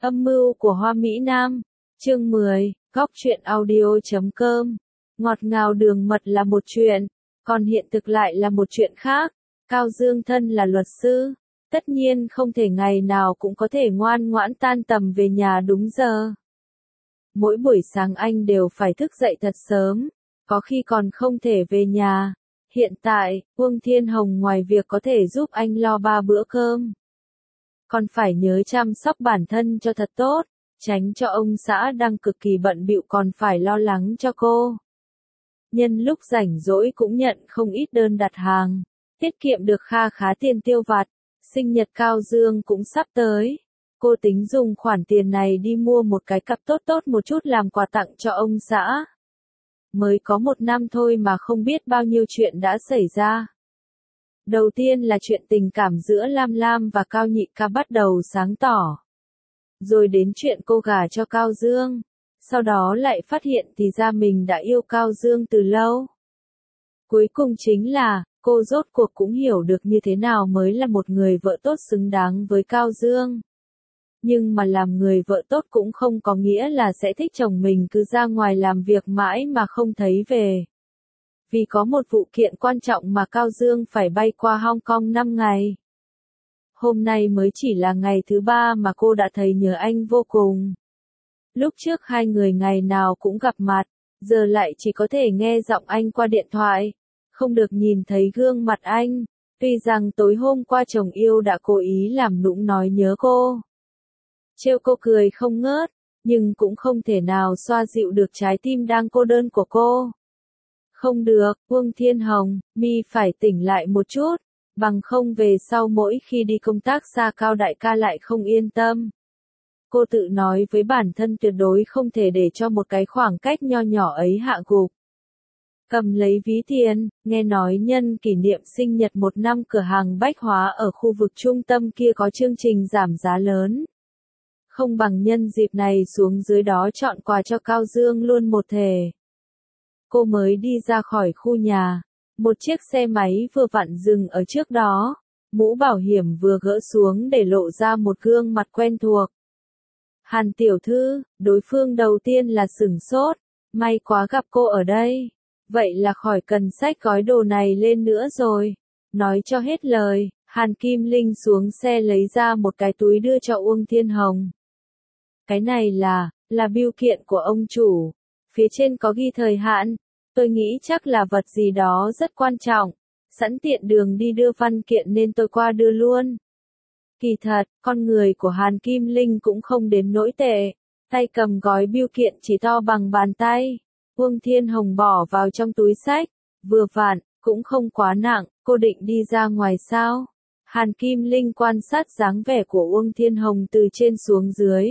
Âm mưu của Hoa Mỹ Nam. Chương 10, Góc truyện audio.com. Ngọt ngào đường mật là một chuyện, còn hiện thực lại là một chuyện khác. Cao Dương thân là luật sư, tất nhiên không thể ngày nào cũng có thể ngoan ngoãn tan tầm về nhà đúng giờ. Mỗi buổi sáng anh đều phải thức dậy thật sớm, có khi còn không thể về nhà. Hiện tại, Uông Thiên Hồng ngoài việc có thể giúp anh lo 3 bữa cơm, còn phải nhớ chăm sóc bản thân cho thật tốt, tránh cho ông xã đang cực kỳ bận bịu còn phải lo lắng cho cô. Nhân lúc rảnh rỗi cũng nhận không ít đơn đặt hàng, tiết kiệm được kha khá tiền tiêu vặt. Sinh nhật Cao Dương cũng sắp tới, cô tính dùng khoản tiền này đi mua một cái cặp tốt một chút làm quà tặng cho ông xã. Mới có 1 năm thôi mà không biết bao nhiêu chuyện đã xảy ra. Đầu tiên là chuyện tình cảm giữa Lam Lam và Cao Nhị Ca bắt đầu sáng tỏ. Rồi đến chuyện cô gả cho Cao Dương. Sau đó lại phát hiện thì ra mình đã yêu Cao Dương từ lâu. Cuối cùng chính là, cô rốt cuộc cũng hiểu được như thế nào mới là một người vợ tốt xứng đáng với Cao Dương. Nhưng mà làm người vợ tốt cũng không có nghĩa là sẽ thích chồng mình cứ ra ngoài làm việc mãi mà không thấy về. Vì có một vụ kiện quan trọng mà Cao Dương phải bay qua Hong Kong 5 ngày. Hôm nay mới chỉ là ngày thứ 3 mà cô đã thấy nhớ anh vô cùng. Lúc trước hai người ngày nào cũng gặp mặt, giờ lại chỉ có thể nghe giọng anh qua điện thoại, không được nhìn thấy gương mặt anh. Tuy rằng tối hôm qua chồng yêu đã cố ý làm nũng nói nhớ cô, trêu cô cười không ngớt, nhưng cũng không thể nào xoa dịu được trái tim đang cô đơn của cô. Không được, Uông Thiên Hồng, mi phải tỉnh lại một chút, bằng không về sau mỗi khi đi công tác xa Cao đại ca lại không yên tâm. Cô tự nói với bản thân tuyệt đối không thể để cho một cái khoảng cách nho nhỏ ấy hạ gục. Cầm lấy ví tiền, nghe nói nhân kỷ niệm sinh nhật 1 năm cửa hàng bách hóa ở khu vực trung tâm kia có chương trình giảm giá lớn. Không bằng nhân dịp này xuống dưới đó chọn quà cho Cao Dương luôn một thể. Cô mới đi ra khỏi khu nhà, một chiếc xe máy vừa vặn dừng ở trước đó, mũ bảo hiểm vừa gỡ xuống để lộ ra một gương mặt quen thuộc. Hàn tiểu thư, đối phương đầu tiên là sửng sốt, may quá gặp cô ở đây, vậy là khỏi cần xách gói đồ này lên nữa rồi. Nói cho hết lời, Hàn Kim Linh xuống xe lấy ra một cái túi đưa cho Uông Thiên Hồng. Cái này là bưu kiện của ông chủ, phía trên có ghi thời hạn, tôi nghĩ chắc là vật gì đó rất quan trọng, sẵn tiện đường đi đưa văn kiện nên tôi qua đưa luôn. Kỳ thật, con người của Hàn Kim Linh cũng không đến nỗi tệ, tay cầm gói bưu kiện chỉ to bằng bàn tay. Uông Thiên Hồng bỏ vào trong túi xách, vừa vặn, cũng không quá nặng, cô định đi ra ngoài sao? Hàn Kim Linh quan sát dáng vẻ của Uông Thiên Hồng từ trên xuống dưới.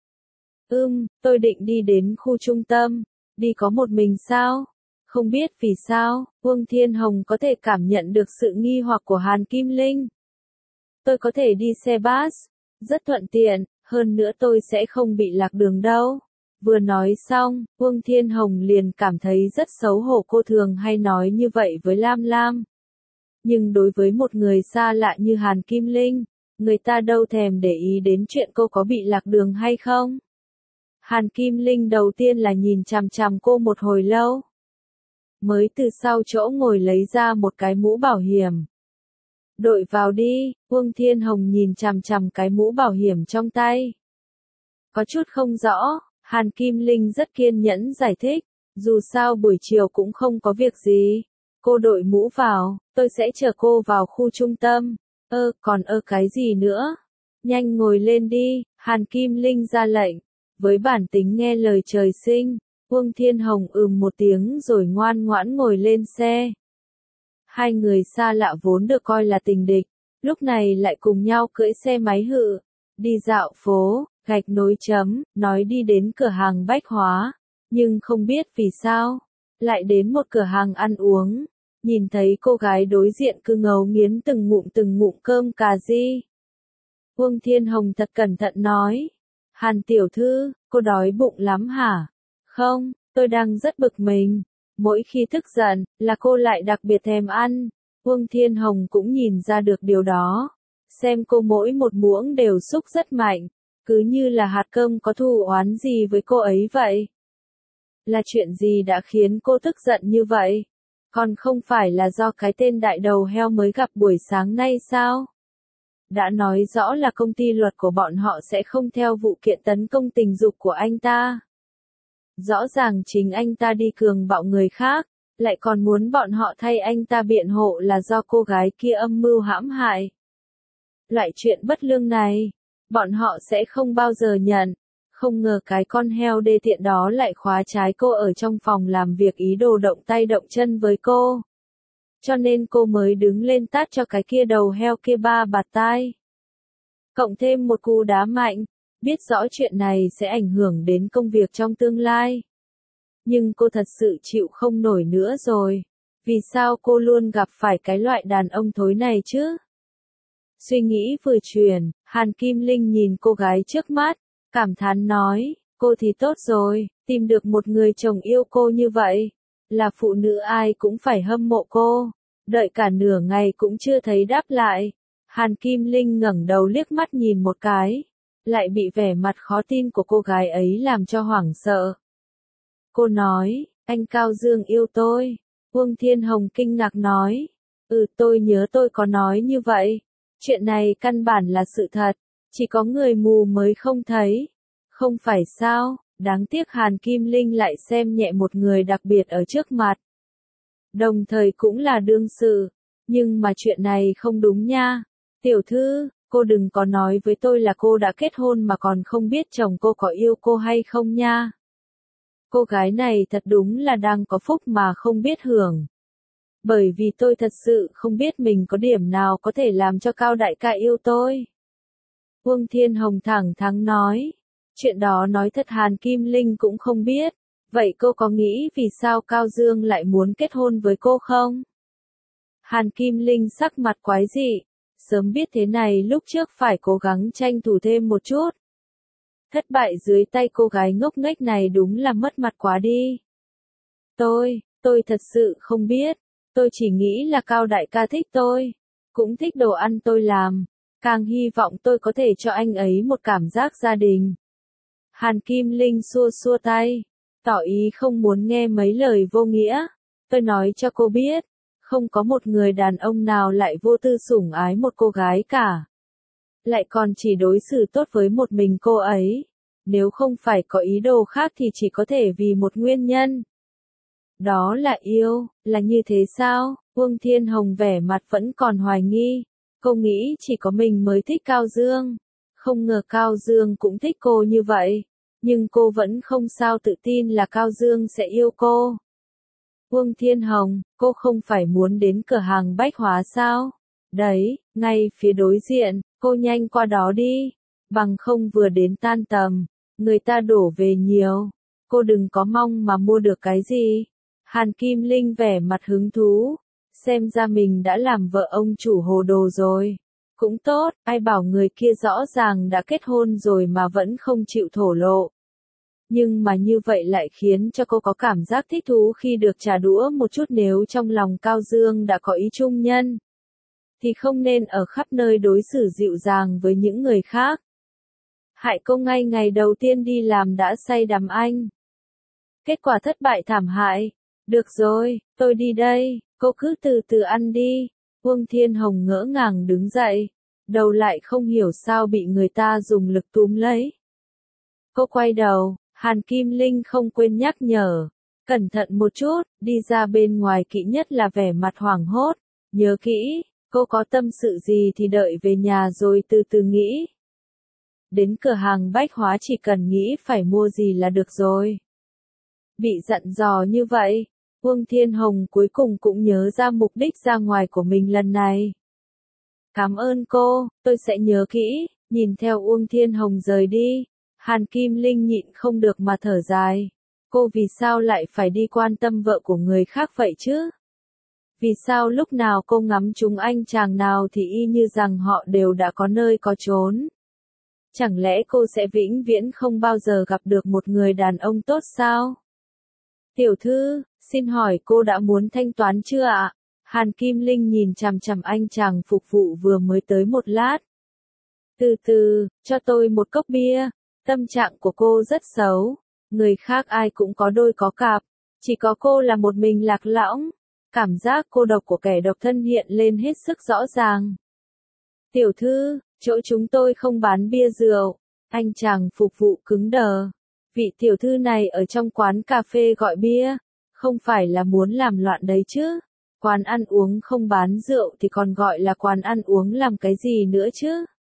Tôi định đi đến khu trung tâm, đi có một mình sao? Không biết vì sao, Uông Thiên Hồng có thể cảm nhận được sự nghi hoặc của Hàn Kim Linh. Tôi có thể đi xe bus, rất thuận tiện, hơn nữa tôi sẽ không bị lạc đường đâu. Vừa nói xong, Uông Thiên Hồng liền cảm thấy rất xấu hổ, cô thường hay nói như vậy với Lam Lam. Nhưng đối với một người xa lạ như Hàn Kim Linh, người ta đâu thèm để ý đến chuyện cô có bị lạc đường hay không. Hàn Kim Linh đầu tiên là nhìn chằm chằm cô một hồi lâu, mới từ sau chỗ ngồi lấy ra một cái mũ bảo hiểm. Đội vào đi, Uông Thiên Hồng nhìn chằm chằm cái mũ bảo hiểm trong tay. Có chút không rõ, Hàn Kim Linh rất kiên nhẫn giải thích, dù sao buổi chiều cũng không có việc gì. Cô đội mũ vào, tôi sẽ chở cô vào khu trung tâm. Còn cái gì nữa? Nhanh ngồi lên đi, Hàn Kim Linh ra lệnh. Với bản tính nghe lời trời sinh, Uông Thiên Hồng một tiếng rồi ngoan ngoãn ngồi lên xe. Hai người xa lạ vốn được coi là tình địch, lúc này lại cùng nhau cưỡi xe máy hự, đi dạo phố, gạch nối chấm, nói đi đến cửa hàng bách hóa, nhưng không biết vì sao, lại đến một cửa hàng ăn uống, nhìn thấy cô gái đối diện cứ ngấu nghiến từng ngụm cơm cà ri. Uông Thiên Hồng thật cẩn thận nói, Hàn tiểu thư, cô đói bụng lắm hả? Không, tôi đang rất bực mình. Mỗi khi tức giận, là cô lại đặc biệt thèm ăn. Uông Thiên Hồng cũng nhìn ra được điều đó. Xem cô mỗi một muỗng đều xúc rất mạnh. Cứ như là hạt cơm có thù oán gì với cô ấy vậy. Là chuyện gì đã khiến cô tức giận như vậy? Còn không phải là do cái tên đại đầu heo mới gặp buổi sáng nay sao? Đã nói rõ là công ty luật của bọn họ sẽ không theo vụ kiện tấn công tình dục của anh ta. Rõ ràng chính anh ta đi cường bạo người khác, lại còn muốn bọn họ thay anh ta biện hộ là do cô gái kia âm mưu hãm hại. Loại chuyện bất lương này, bọn họ sẽ không bao giờ nhận. Không ngờ cái con heo đê tiện đó lại khóa trái cô ở trong phòng làm việc ý đồ động tay động chân với cô. Cho nên cô mới đứng lên tát cho cái kia đầu heo kia 3 bạt tai. Cộng thêm một cú đá mạnh, biết rõ chuyện này sẽ ảnh hưởng đến công việc trong tương lai. Nhưng cô thật sự chịu không nổi nữa rồi. Vì sao cô luôn gặp phải cái loại đàn ông thối này chứ? Suy nghĩ vừa chuyển, Hàn Kim Linh nhìn cô gái trước mắt, cảm thán nói, cô thì tốt rồi, tìm được một người chồng yêu cô như vậy. Là phụ nữ ai cũng phải hâm mộ cô. Đợi cả nửa ngày cũng chưa thấy đáp lại. Hàn Kim Linh ngẩng đầu liếc mắt nhìn một cái, lại bị vẻ mặt khó tin của cô gái ấy làm cho hoảng sợ. Cô nói, anh Cao Dương yêu tôi. Uông Thiên Hồng kinh ngạc nói, tôi nhớ tôi có nói như vậy. Chuyện này căn bản là sự thật, chỉ có người mù mới không thấy. Không phải sao, đáng tiếc Hàn Kim Linh lại xem nhẹ một người đặc biệt ở trước mặt. Đồng thời cũng là đương sự, nhưng mà chuyện này không đúng nha. Tiểu thư, cô đừng có nói với tôi là cô đã kết hôn mà còn không biết chồng cô có yêu cô hay không nha. Cô gái này thật đúng là đang có phúc mà không biết hưởng. Bởi vì tôi thật sự không biết mình có điểm nào có thể làm cho Cao đại ca yêu tôi. Uông Thiên Hồng thẳng thắn nói. Chuyện đó nói thật Hàn Kim Linh cũng không biết. Vậy cô có nghĩ vì sao Cao Dương lại muốn kết hôn với cô không? Hàn Kim Linh sắc mặt quái dị. Sớm biết thế này lúc trước phải cố gắng tranh thủ thêm một chút. Thất bại dưới tay cô gái ngốc nghếch này đúng là mất mặt quá đi. Tôi thật sự không biết. Tôi chỉ nghĩ là Cao đại ca thích tôi. Cũng thích đồ ăn tôi làm. Càng hy vọng tôi có thể cho anh ấy một cảm giác gia đình. Hàn Kim Linh xua xua tay. Tỏ ý không muốn nghe mấy lời vô nghĩa. Tôi nói cho cô biết. Không có một người đàn ông nào lại vô tư sủng ái một cô gái cả. Lại còn chỉ đối xử tốt với một mình cô ấy. Nếu không phải có ý đồ khác thì chỉ có thể vì một nguyên nhân. Đó là yêu, là như thế sao? Uông Thiên Hồng vẻ mặt vẫn còn hoài nghi. Cô nghĩ chỉ có mình mới thích Cao Dương. Không ngờ Cao Dương cũng thích cô như vậy. Nhưng cô vẫn không sao tự tin là Cao Dương sẽ yêu cô. Uông Thiên Hồng, cô không phải muốn đến cửa hàng bách hóa sao? Đấy, ngay phía đối diện, cô nhanh qua đó đi. Bằng không vừa đến tan tầm, người ta đổ về nhiều. Cô đừng có mong mà mua được cái gì. Hàn Kim Linh vẻ mặt hứng thú. Xem ra mình đã làm vợ ông chủ hồ đồ rồi. Cũng tốt, ai bảo người kia rõ ràng đã kết hôn rồi mà vẫn không chịu thổ lộ. Nhưng mà như vậy lại khiến cho cô có cảm giác thích thú khi được trả đũa một chút. Nếu trong lòng Cao Dương đã có ý trung nhân, thì không nên ở khắp nơi đối xử dịu dàng với những người khác. Hại cô ngay ngày đầu tiên đi làm đã say đắm anh. Kết quả thất bại thảm hại. Được rồi, tôi đi đây, cô cứ từ từ ăn đi. Uông Thiên Hồng ngỡ ngàng đứng dậy, đầu lại không hiểu sao bị người ta dùng lực túm lấy. Cô quay đầu, Hàn Kim Linh không quên nhắc nhở. Cẩn thận một chút, đi ra bên ngoài kỹ nhất là vẻ mặt hoảng hốt. Nhớ kỹ, cô có tâm sự gì thì đợi về nhà rồi từ từ nghĩ. Đến cửa hàng bách hóa chỉ cần nghĩ phải mua gì là được rồi. Bị dặn dò như vậy, Uông Thiên Hồng cuối cùng cũng nhớ ra mục đích ra ngoài của mình lần này. Cảm ơn cô, tôi sẽ nhớ kỹ. Nhìn theo Uông Thiên Hồng rời đi, Hàn Kim Linh nhịn không được mà thở dài. Cô vì sao lại phải đi quan tâm vợ của người khác vậy chứ? Vì sao lúc nào cô ngắm chúng anh chàng nào thì y như rằng họ đều đã có nơi có chốn? Chẳng lẽ cô sẽ vĩnh viễn không bao giờ gặp được một người đàn ông tốt sao? Tiểu thư, xin hỏi cô đã muốn thanh toán chưa ạ? Hàn Kim Linh nhìn chằm chằm anh chàng phục vụ vừa mới tới một lát. Từ từ, cho tôi một cốc bia. Tâm trạng của cô rất xấu. Người khác ai cũng có đôi có cặp. Chỉ có cô là một mình lạc lõng. Cảm giác cô độc của kẻ độc thân hiện lên hết sức rõ ràng. Tiểu thư, chỗ chúng tôi không bán bia rượu. Anh chàng phục vụ cứng đờ. Vị tiểu thư này ở trong quán cà phê gọi bia. Không phải là muốn làm loạn đấy chứ. Quán ăn uống không bán rượu thì còn gọi là quán ăn uống làm cái gì nữa chứ?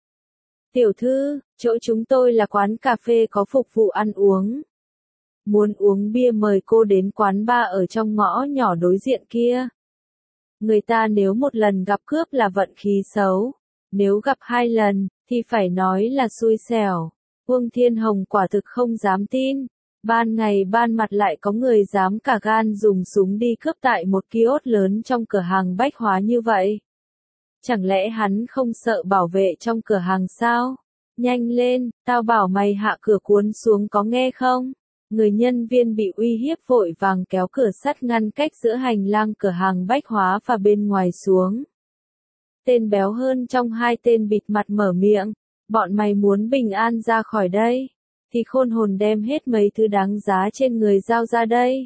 Tiểu thư, chỗ chúng tôi là quán cà phê có phục vụ ăn uống. Muốn uống bia mời cô đến quán bar ở trong ngõ nhỏ đối diện kia. Người ta nếu một lần gặp cướp là vận khí xấu. Nếu gặp 2 lần, thì phải nói là xui xẻo. Uông Thiên Hồng quả thực không dám tin. Ban ngày ban mặt lại có người dám cả gan dùng súng đi cướp tại một kiosk lớn trong cửa hàng bách hóa như vậy. Chẳng lẽ hắn không sợ bảo vệ trong cửa hàng sao? Nhanh lên, tao bảo mày hạ cửa cuốn xuống có nghe không? Người nhân viên bị uy hiếp vội vàng kéo cửa sắt ngăn cách giữa hành lang cửa hàng bách hóa và bên ngoài xuống. Tên béo hơn trong 2 tên bịt mặt mở miệng, bọn mày muốn bình an ra khỏi đây, thì khôn hồn đem hết mấy thứ đáng giá trên người giao ra đây.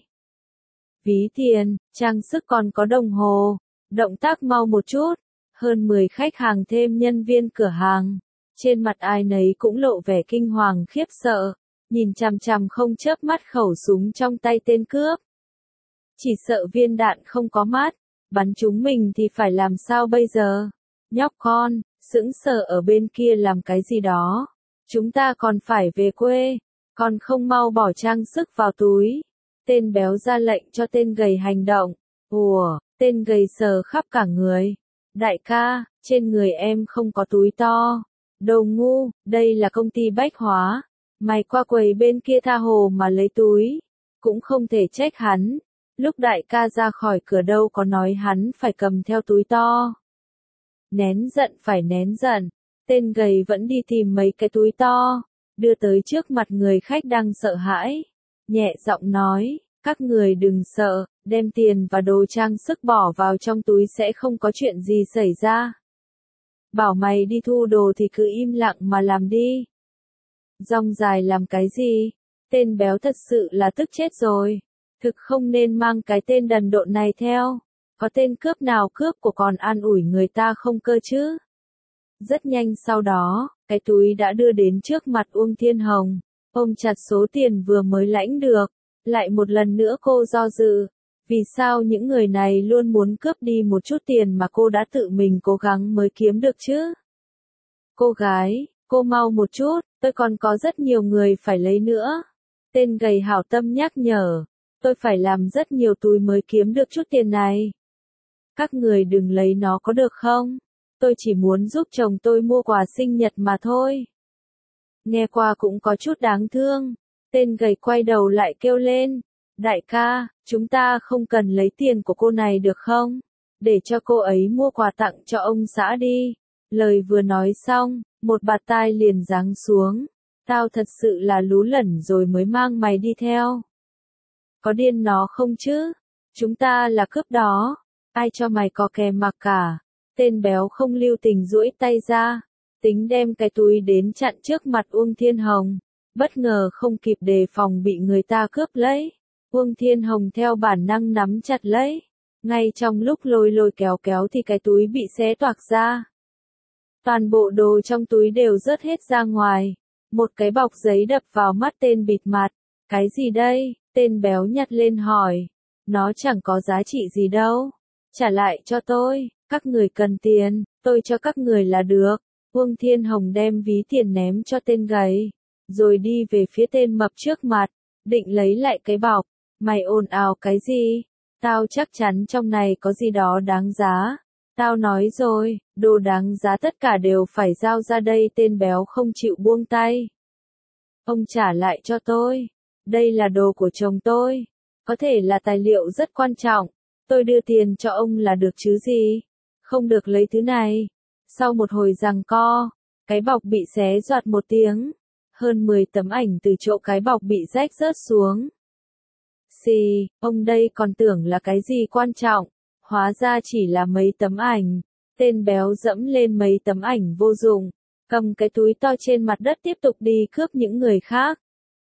Ví tiền, trang sức còn có đồng hồ, động tác mau một chút. Hơn 10 khách hàng thêm nhân viên cửa hàng. Trên mặt ai nấy cũng lộ vẻ kinh hoàng khiếp sợ, nhìn chằm chằm không chớp mắt khẩu súng trong tay tên cướp. Chỉ sợ viên đạn không có mắt, bắn chúng mình thì phải làm sao bây giờ? Nhóc con, sững sờ ở bên kia làm cái gì đó? Chúng ta còn phải về quê, còn không mau bỏ trang sức vào túi. Tên béo ra lệnh cho tên gầy hành động. Ủa, tên gầy sờ khắp cả người. Đại ca, trên người em không có túi to. Đồ ngu, đây là công ty bách hóa. Mày qua quầy bên kia tha hồ mà lấy túi. Cũng không thể trách hắn. Lúc đại ca ra khỏi cửa đâu có nói hắn phải cầm theo túi to. Nén giận phải nén giận. Tên gầy vẫn đi tìm mấy cái túi to. Đưa tới trước mặt người khách đang sợ hãi. Nhẹ giọng nói, các người đừng sợ, đem tiền và đồ trang sức bỏ vào trong túi sẽ không có chuyện gì xảy ra. Bảo mày đi thu đồ thì cứ im lặng mà làm đi. Rong dài làm cái gì? Tên béo thật sự là tức chết rồi. Thực không nên mang cái tên đần độn này theo. Có tên cướp nào cướp của còn an ủi người ta không cơ chứ? Rất nhanh sau đó, cái túi đã đưa đến trước mặt Uông Thiên Hồng. Ôm chặt số tiền vừa mới lãnh được. Lại một lần nữa cô do dự. Vì sao những người này luôn muốn cướp đi một chút tiền mà cô đã tự mình cố gắng mới kiếm được chứ? Cô gái, cô mau một chút, tôi còn có rất nhiều người phải lấy nữa. Tên gầy hảo tâm nhắc nhở. Tôi phải làm rất nhiều túi mới kiếm được chút tiền này. Các người đừng lấy nó có được không? Tôi chỉ muốn giúp chồng tôi mua quà sinh nhật mà thôi. Nghe qua cũng có chút đáng thương. Tên gầy quay đầu lại kêu lên. Đại ca, chúng ta không cần lấy tiền của cô này được không? Để cho cô ấy mua quà tặng cho ông xã đi. Lời vừa nói xong, một bạt tai liền giáng xuống. Tao thật sự là lú lẫn rồi mới mang mày đi theo. Có điên nó không chứ? Chúng ta là cướp đó. Ai cho mày có kè mặc cả? Tên béo không lưu tình duỗi tay ra. Tính đem cái túi đến chặn trước mặt Uông Thiên Hồng. Bất ngờ không kịp đề phòng bị người ta cướp lấy. Uông Thiên Hồng theo bản năng nắm chặt lấy. Ngay trong lúc lôi lôi kéo kéo thì cái túi bị xé toạc ra. Toàn bộ đồ trong túi đều rớt hết ra ngoài. Một cái bọc giấy đập vào mắt tên bịt mặt. Cái gì đây? Tên béo nhặt lên hỏi. Nó chẳng có giá trị gì đâu. Trả lại cho tôi. Các người cần tiền, tôi cho các người là được. Uông Thiên Hồng đem ví tiền ném cho tên gầy. Rồi đi về phía tên mập trước mặt. Định lấy lại cái bọc. Mày ồn ào cái gì? Tao chắc chắn trong này có gì đó đáng giá. Tao nói rồi, đồ đáng giá tất cả đều phải giao ra đây. Tên béo không chịu buông tay. Ông trả lại cho tôi. Đây là đồ của chồng tôi. Có thể là tài liệu rất quan trọng. Tôi đưa tiền cho ông là được chứ gì. Không được lấy thứ này. Sau một hồi giằng co, cái bọc bị xé doạt một tiếng. Hơn 10 tấm ảnh từ chỗ cái bọc bị rách rớt xuống. Xì, ông đây còn tưởng là cái gì quan trọng. Hóa ra chỉ là mấy tấm ảnh. Tên béo dẫm lên mấy tấm ảnh vô dụng. cầm cái túi to trên mặt đất tiếp tục đi cướp những người khác.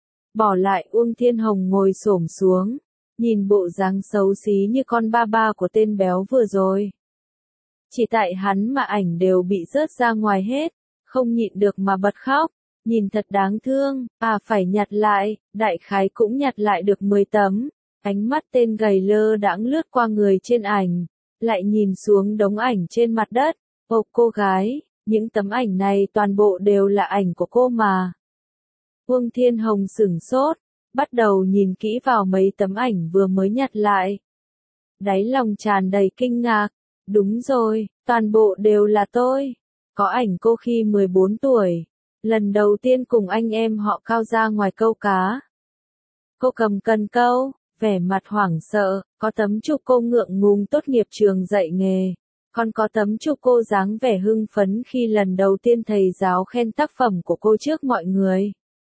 Bỏ lại Uông Thiên Hồng ngồi xổm xuống, nhìn bộ dáng xấu xí như con ba ba của tên béo vừa rồi. Chỉ tại hắn mà ảnh đều bị rớt ra ngoài hết, không nhịn được mà bật khóc, nhìn thật đáng thương, phải nhặt lại, đại khái cũng nhặt lại được 10 tấm. Ánh mắt tên gầy lơ đãng lướt qua người trên ảnh, lại nhìn xuống đống ảnh trên mặt đất. Cô gái, những tấm ảnh này toàn bộ đều là ảnh của cô mà. Uông Thiên Hồng sửng sốt, bắt đầu nhìn kỹ vào mấy tấm ảnh vừa mới nhặt lại. Đáy lòng tràn đầy kinh ngạc, đúng rồi, toàn bộ đều là tôi. Có ảnh cô khi 14 tuổi, lần đầu tiên cùng anh em họ Cao ra ngoài câu cá. Cô cầm cần câu, vẻ mặt hoảng sợ, có tấm chụp cô ngượng ngùng tốt nghiệp trường dạy nghề, còn có tấm chụp cô dáng vẻ hưng phấn khi lần đầu tiên thầy giáo khen tác phẩm của cô trước mọi người.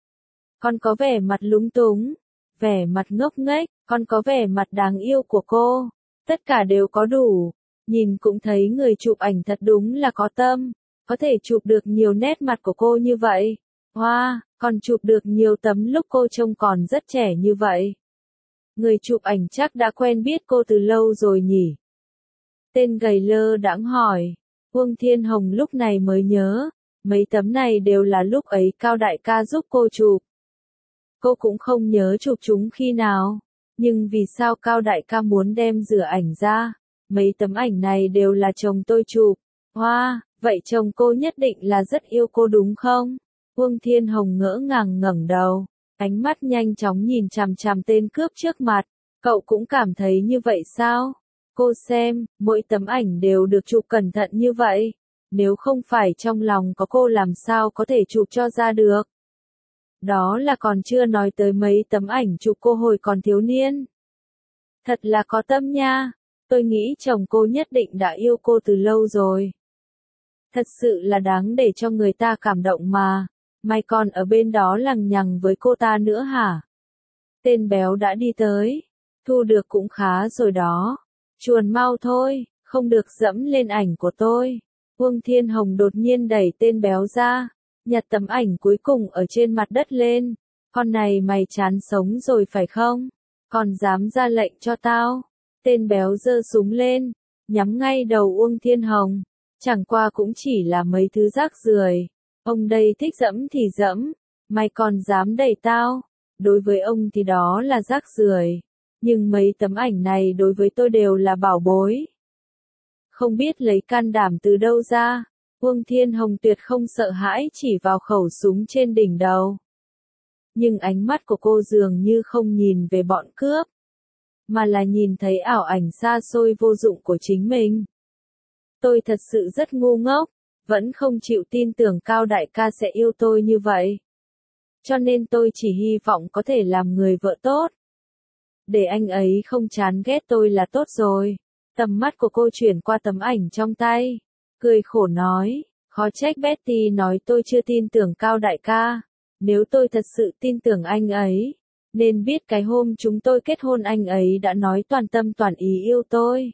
Còn có vẻ mặt lúng túng, vẻ mặt ngốc nghếch, còn có vẻ mặt đáng yêu của cô, tất cả đều có đủ. Nhìn cũng thấy người chụp ảnh thật đúng là có tâm, có thể chụp được nhiều nét mặt của cô như vậy. Wow, còn chụp được nhiều tấm lúc cô trông còn rất trẻ như vậy. Người chụp ảnh chắc đã quen biết cô từ lâu rồi nhỉ? Tên gầy lơ đãng hỏi. Uông Thiên Hồng lúc này mới nhớ, mấy tấm này đều là lúc ấy Cao đại ca giúp cô chụp. Cô cũng không nhớ chụp chúng khi nào, nhưng vì sao Cao đại ca muốn đem rửa ảnh ra? Mấy tấm ảnh này đều là chồng tôi chụp. Wow, vậy chồng cô nhất định là rất yêu cô đúng không? Uông Thiên Hồng ngỡ ngàng ngẩng đầu, ánh mắt nhanh chóng nhìn chằm chằm tên cướp trước mặt. Cậu cũng cảm thấy như vậy sao? Cô xem, mỗi tấm ảnh đều được chụp cẩn thận như vậy. Nếu không phải trong lòng có cô làm sao có thể chụp cho ra được. Đó là còn chưa nói tới mấy tấm ảnh chụp cô hồi còn thiếu niên. Thật là có tâm nha. Tôi nghĩ chồng cô nhất định đã yêu cô từ lâu rồi. Thật sự là đáng để cho người ta cảm động mà. Mày còn ở bên đó lằng nhằng với cô ta nữa hả? Tên béo đã đi tới. Thu được cũng khá rồi đó. Chuồn mau thôi, không được dẫm lên ảnh của tôi. Uông Thiên Hồng đột nhiên đẩy tên béo ra, nhặt tấm ảnh cuối cùng ở trên mặt đất lên. Con này mày chán sống rồi phải không? Còn dám ra lệnh cho tao? Tên béo giơ súng lên, nhắm ngay đầu Uông Thiên Hồng. Chẳng qua cũng chỉ là mấy thứ rác rưởi. Ông đây thích dẫm thì dẫm, mày còn dám đẩy tao? Đối với ông thì đó là rác rưởi. Nhưng mấy tấm ảnh này đối với tôi đều là bảo bối. Không biết lấy can đảm từ đâu ra, Uông Thiên Hồng tuyệt không sợ hãi chỉ vào khẩu súng trên đỉnh đầu. Nhưng ánh mắt của cô dường như không nhìn về bọn cướp, mà là nhìn thấy ảo ảnh xa xôi vô dụng của chính mình. Tôi thật sự rất ngu ngốc, vẫn không chịu tin tưởng Cao đại ca sẽ yêu tôi như vậy. Cho nên tôi chỉ hy vọng có thể làm người vợ tốt. Để anh ấy không chán ghét tôi là tốt rồi. Tầm mắt của cô chuyển qua tấm ảnh trong tay, cười khổ nói, khó trách Betty nói tôi chưa tin tưởng Cao đại ca. Nếu tôi thật sự tin tưởng anh ấy, nên biết cái hôm chúng tôi kết hôn anh ấy đã nói toàn tâm toàn ý yêu tôi.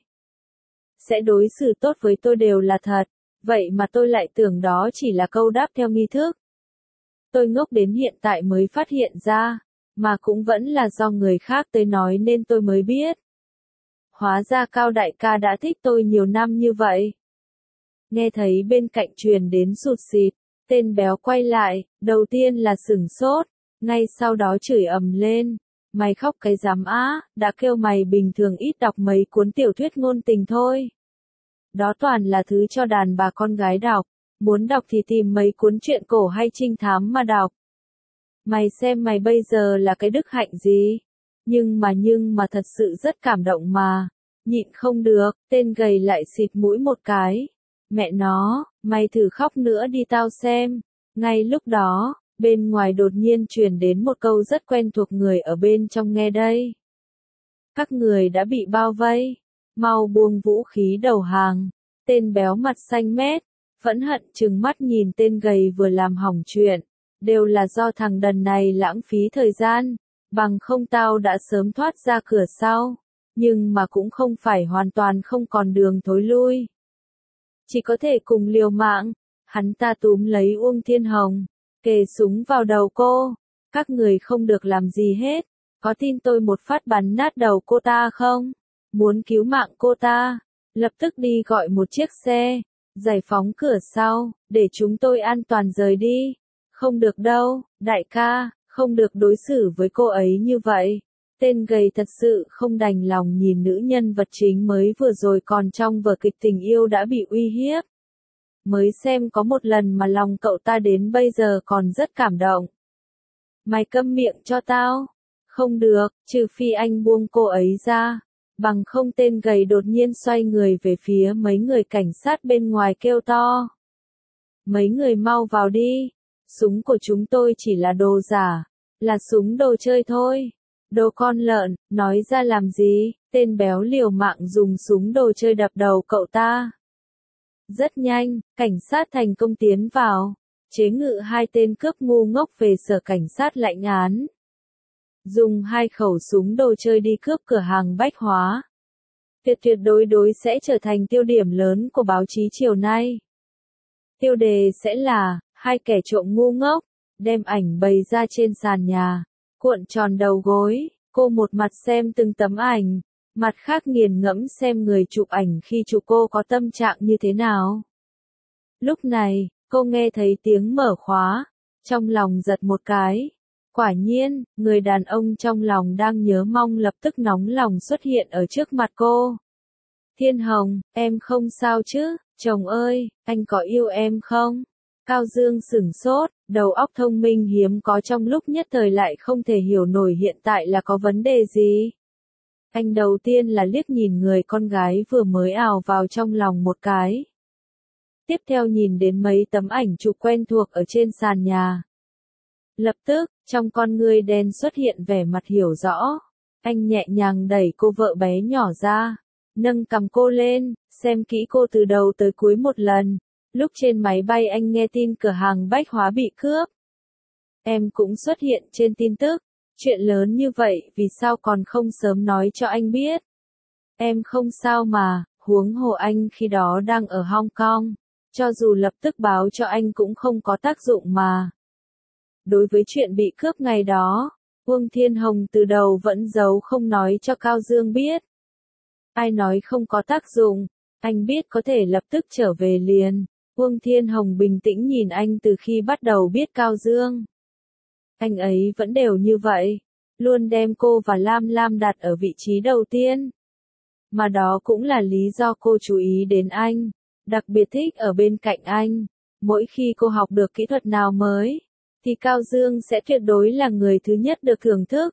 Sẽ đối xử tốt với tôi đều là thật, vậy mà tôi lại tưởng đó chỉ là câu đáp theo nghi thức. Tôi ngốc đến hiện tại mới phát hiện ra, mà cũng vẫn là do người khác tới nói nên tôi mới biết. Hóa ra Cao đại ca đã thích tôi nhiều năm như vậy. Nghe thấy bên cạnh truyền đến sụt sịt, tên béo quay lại, đầu tiên là sửng sốt, ngay sau đó chửi ầm lên. Mày khóc cái dám á, đã kêu mày bình thường ít đọc mấy cuốn tiểu thuyết ngôn tình thôi. Đó toàn là thứ cho đàn bà con gái đọc, muốn đọc thì tìm mấy cuốn truyện cổ hay trinh thám mà đọc. Mày xem mày bây giờ là cái đức hạnh gì? Nhưng mà thật sự rất cảm động mà. Nhịn không được, tên gầy lại xịt mũi một cái. Mẹ nó, mày thử khóc nữa đi tao xem. Ngay lúc đó, bên ngoài đột nhiên truyền đến một câu rất quen thuộc người ở bên trong nghe đây. Các người đã bị bao vây, mau buông vũ khí đầu hàng. Tên béo mặt xanh mét, phẫn hận trừng mắt nhìn tên gầy vừa làm hỏng chuyện. Đều là do thằng đần này lãng phí thời gian, bằng không tao đã sớm thoát ra cửa sau. Nhưng mà cũng không phải hoàn toàn không còn đường thối lui. Chỉ có thể cùng liều mạng, Hắn ta túm lấy Uông Thiên Hồng, kề súng vào đầu cô. Các người không được làm gì hết. Có tin tôi một phát bắn nát đầu cô ta không? Muốn cứu mạng cô ta, lập tức đi gọi một chiếc xe, giải phóng cửa sau, để chúng tôi an toàn rời đi. Không được đâu, đại ca, không được đối xử với cô ấy như vậy. Tên gầy thật sự không đành lòng nhìn nữ nhân vật chính mới vừa rồi còn trong vở kịch tình yêu đã bị uy hiếp. Mới xem có một lần mà lòng cậu ta đến bây giờ còn rất cảm động. Mày câm miệng cho tao. Không được, trừ phi anh buông cô ấy ra. Bằng không, tên gầy đột nhiên xoay người về phía mấy người cảnh sát bên ngoài kêu to. Mấy người mau vào đi. Súng của chúng tôi chỉ là đồ giả. Là súng đồ chơi thôi. Đồ con lợn, nói ra làm gì? Tên béo liều mạng dùng súng đồ chơi đập đầu cậu ta. Rất nhanh, cảnh sát thành công tiến vào, chế ngự hai tên cướp ngu ngốc về sở cảnh sát lãnh án. Dùng hai khẩu súng đồ chơi đi cướp cửa hàng bách hóa. Tuyệt tuyệt đối sẽ trở thành tiêu điểm lớn của báo chí chiều nay. Tiêu đề sẽ là, hai kẻ trộm ngu ngốc, đem ảnh bày ra trên sàn nhà, cuộn tròn đầu gối, cô một mặt xem từng tấm ảnh, mặt khác nghiền ngẫm xem người chụp ảnh khi chụp cô có tâm trạng như thế nào. Lúc này, cô nghe thấy tiếng mở khóa, trong lòng giật một cái. Quả nhiên, người đàn ông trong lòng đang nhớ mong lập tức nóng lòng xuất hiện ở trước mặt cô. Thiên Hồng, em không sao chứ, chồng ơi, anh có yêu em không? Cao Dương sửng sốt, đầu óc thông minh hiếm có trong lúc nhất thời lại không thể hiểu nổi hiện tại là có vấn đề gì. Anh đầu tiên là liếc nhìn người con gái vừa mới ào vào trong lòng một cái. Tiếp theo nhìn đến mấy tấm ảnh chụp quen thuộc ở trên sàn nhà. Lập tức, trong con ngươi đen xuất hiện vẻ mặt hiểu rõ. Anh nhẹ nhàng đẩy cô vợ bé nhỏ ra, nâng cằm cô lên, xem kỹ cô từ đầu tới cuối một lần. Lúc trên máy bay anh nghe tin cửa hàng bách hóa bị cướp. Em cũng xuất hiện trên tin tức. Chuyện lớn như vậy vì sao còn không sớm nói cho anh biết? Em không sao mà, huống hồ anh khi đó đang ở Hong Kong. Cho dù lập tức báo cho anh cũng không có tác dụng mà. Đối với chuyện bị cướp ngày đó, Uông Thiên Hồng từ đầu vẫn giấu không nói cho Cao Dương biết. Ai nói không có tác dụng, anh biết có thể lập tức trở về liền. Uông Thiên Hồng bình tĩnh nhìn anh từ khi bắt đầu biết Cao Dương. Anh ấy vẫn đều như vậy, luôn đem cô và Lam Lam đặt ở vị trí đầu tiên. Mà đó cũng là lý do cô chú ý đến anh, đặc biệt thích ở bên cạnh anh. Mỗi khi cô học được kỹ thuật nào mới, thì Cao Dương sẽ tuyệt đối là người thứ nhất được thưởng thức.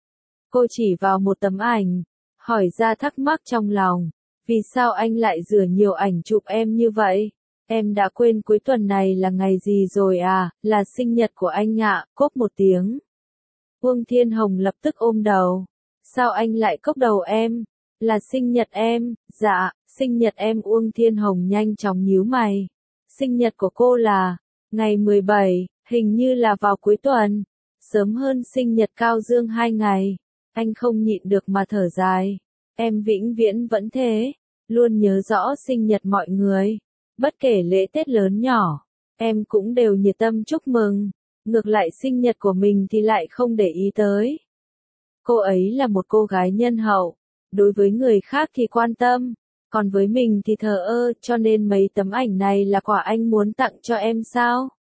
Cô chỉ vào một tấm ảnh, hỏi ra thắc mắc trong lòng, vì sao anh lại rửa nhiều ảnh chụp em như vậy? Em đã quên cuối tuần này là ngày gì rồi à, là sinh nhật của anh ạ, cốp một tiếng. Uông Thiên Hồng lập tức ôm đầu. Sao anh lại cốc đầu em? Là sinh nhật em, dạ, sinh nhật em. Uông Thiên Hồng nhanh chóng nhíu mày. Sinh nhật của cô là ngày 17, hình như là vào cuối tuần. Sớm hơn sinh nhật Cao Dương 2 ngày. Anh không nhịn được mà thở dài. Em vĩnh viễn vẫn thế, luôn nhớ rõ sinh nhật mọi người. Bất kể lễ Tết lớn nhỏ, em cũng đều nhiệt tâm chúc mừng. Ngược lại sinh nhật của mình thì lại không để ý tới. Cô ấy là một cô gái nhân hậu, đối với người khác thì quan tâm, còn với mình thì thờ ơ, cho nên mấy tấm ảnh này là quà anh muốn tặng cho em sao?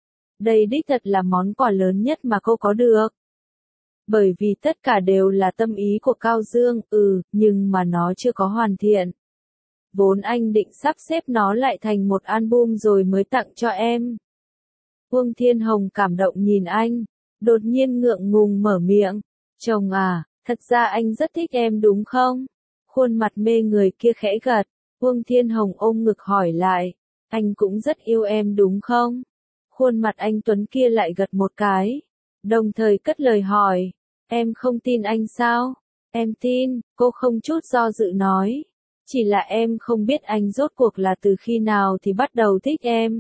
Đây đích thật là món quà lớn nhất mà cô có được. Bởi vì tất cả đều là tâm ý của Cao Dương, nhưng mà nó chưa có hoàn thiện. Vốn anh định sắp xếp nó lại thành một album rồi mới tặng cho em. Uông Thiên Hồng cảm động nhìn anh, đột nhiên ngượng ngùng mở miệng. Chồng à, thật ra anh rất thích em đúng không? Khuôn mặt mê người kia khẽ gật. Uông Thiên Hồng ôm ngực hỏi lại. Anh cũng rất yêu em đúng không? Khuôn mặt anh Tuấn kia lại gật một cái. Đồng thời cất lời hỏi. Em không tin anh sao? Em tin, cô không chút do dự nói. Chỉ là em không biết anh rốt cuộc là từ khi nào thì bắt đầu thích em.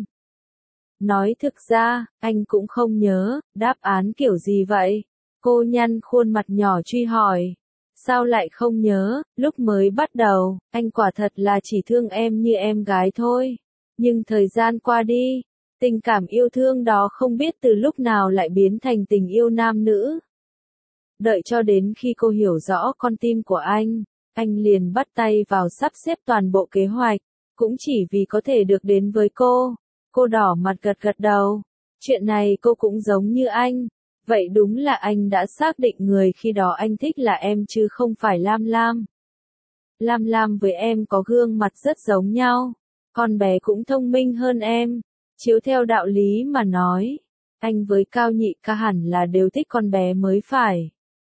Nói thực ra, anh cũng không nhớ, đáp án kiểu gì vậy? Cô nhăn khuôn mặt nhỏ truy hỏi. Sao lại không nhớ, lúc mới bắt đầu, anh quả thật là chỉ thương em như em gái thôi. Nhưng thời gian qua đi, tình cảm yêu thương đó không biết từ lúc nào lại biến thành tình yêu nam nữ. Đợi cho đến khi cô hiểu rõ con tim của anh liền bắt tay vào sắp xếp toàn bộ kế hoạch, cũng chỉ vì có thể được đến với cô. Cô đỏ mặt gật gật đầu. Chuyện này cô cũng giống như anh. Vậy đúng là anh đã xác định người khi đó anh thích là em chứ không phải Lam Lam. Lam Lam với em có gương mặt rất giống nhau. Con bé cũng thông minh hơn em. Chiếu theo đạo lý mà nói, anh với Cao Nhị Ca hẳn là đều thích con bé mới phải.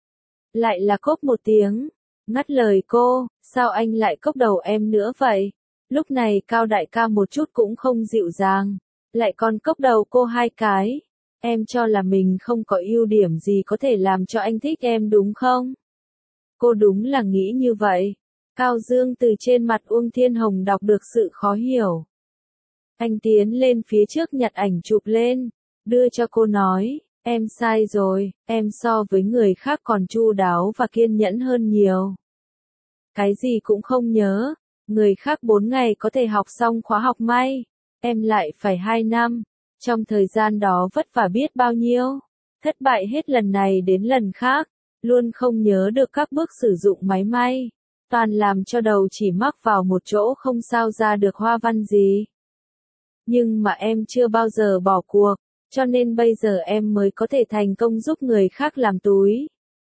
Lại là cốp một tiếng. Ngắt lời cô, sao anh lại cốc đầu em nữa vậy? Lúc này Cao đại ca một chút cũng không dịu dàng. Lại còn cốc đầu cô 2 cái. Em cho là mình không có ưu điểm gì có thể làm cho anh thích em đúng không? Cô đúng là nghĩ như vậy. Cao Dương từ trên mặt Uông Thiên Hồng đọc được sự khó hiểu. Anh tiến lên phía trước nhặt ảnh chụp lên, đưa cho cô nói, em sai rồi, em so với người khác còn chu đáo và kiên nhẫn hơn nhiều. Cái gì cũng không nhớ, người khác 4 ngày có thể học xong khóa học may, em lại phải 2 năm, trong thời gian đó vất vả biết bao nhiêu, thất bại hết lần này đến lần khác, luôn không nhớ được các bước sử dụng máy may, toàn làm cho đầu chỉ mắc vào một chỗ không sao ra được hoa văn gì. Nhưng mà em chưa bao giờ bỏ cuộc, cho nên bây giờ em mới có thể thành công giúp người khác làm túi.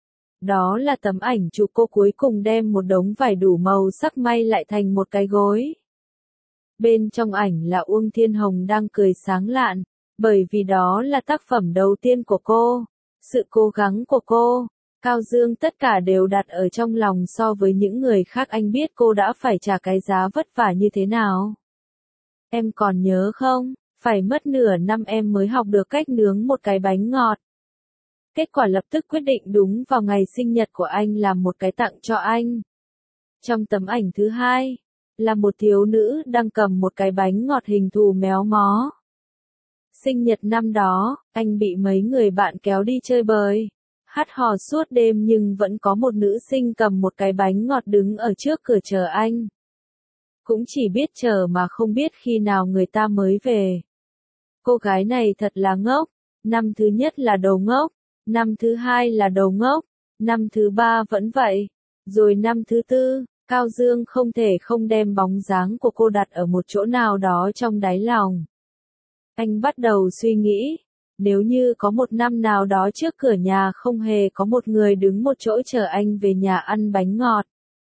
Đó là tấm ảnh chụp cô cuối cùng đem một đống vải đủ màu sắc may lại thành một cái gối. Bên trong ảnh là Uông Thiên Hồng đang cười sáng lạn, bởi vì đó là tác phẩm đầu tiên của cô. Sự cố gắng của cô, Cao Dương tất cả đều đặt ở trong lòng so với những người khác anh biết cô đã phải trả cái giá vất vả như thế nào. Em còn nhớ không, phải mất nửa năm em mới học được cách nướng một cái bánh ngọt. Kết quả lập tức quyết định đúng vào ngày sinh nhật của anh làm một cái tặng cho anh. Trong tấm ảnh thứ hai, là một thiếu nữ đang cầm một cái bánh ngọt hình thù méo mó. Sinh nhật năm đó, anh bị mấy người bạn kéo đi chơi bời, hát hò suốt đêm nhưng vẫn có một nữ sinh cầm một cái bánh ngọt đứng ở trước cửa chờ anh. Cũng chỉ biết chờ mà không biết khi nào người ta mới về. Cô gái này thật là ngốc, năm thứ nhất là đồ ngốc, năm thứ hai là đồ ngốc, năm thứ ba vẫn vậy, rồi năm thứ tư, Cao Dương không thể không đem bóng dáng của cô đặt ở một chỗ nào đó trong đáy lòng. Anh bắt đầu suy nghĩ, nếu như có một năm nào đó trước cửa nhà không hề có một người đứng một chỗ chờ anh về nhà ăn bánh ngọt,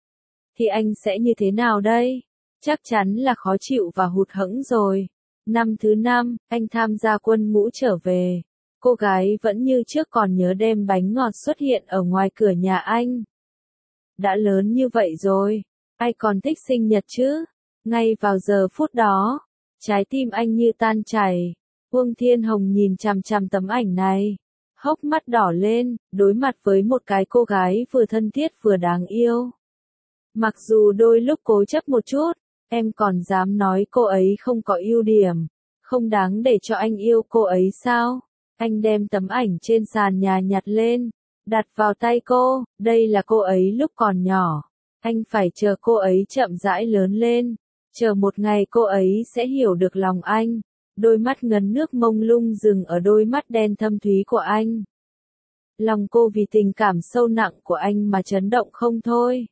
thì anh sẽ như thế nào đây? Chắc chắn là khó chịu và hụt hẫng rồi. Năm thứ 5, anh tham gia quân ngũ trở về. Cô gái vẫn như trước còn nhớ đem bánh ngọt xuất hiện ở ngoài cửa nhà anh. Đã lớn như vậy rồi, ai còn thích sinh nhật chứ? Ngay vào giờ phút đó, trái tim anh như tan chảy. Uông Thiên Hồng nhìn chằm chằm tấm ảnh này, hốc mắt đỏ lên, đối mặt với một cái cô gái vừa thân thiết vừa đáng yêu. Mặc dù đôi lúc cố chấp một chút, em còn dám nói cô ấy không có ưu điểm, không đáng để cho anh yêu cô ấy sao? Anh đem tấm ảnh trên sàn nhà nhặt lên, đặt vào tay cô, đây là cô ấy lúc còn nhỏ. Anh phải chờ cô ấy chậm rãi lớn lên, chờ một ngày cô ấy sẽ hiểu được lòng anh. Đôi mắt ngấn nước mông lung dừng ở đôi mắt đen thâm thúy của anh. Lòng cô vì tình cảm sâu nặng của anh mà chấn động không thôi.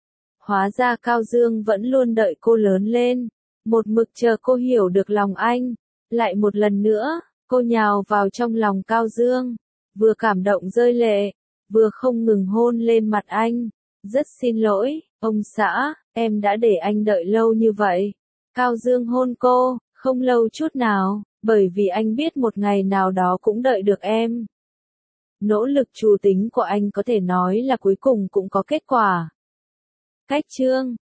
Hóa ra Cao Dương vẫn luôn đợi cô lớn lên, một mực chờ cô hiểu được lòng anh. Lại một lần nữa, cô nhào vào trong lòng Cao Dương, vừa cảm động rơi lệ, vừa không ngừng hôn lên mặt anh. Rất xin lỗi, ông xã, em đã để anh đợi lâu như vậy. Cao Dương hôn cô, không lâu chút nào, bởi vì anh biết một ngày nào đó cũng đợi được em. Nỗ lực trù tính của anh có thể nói là cuối cùng cũng có kết quả. Cách chương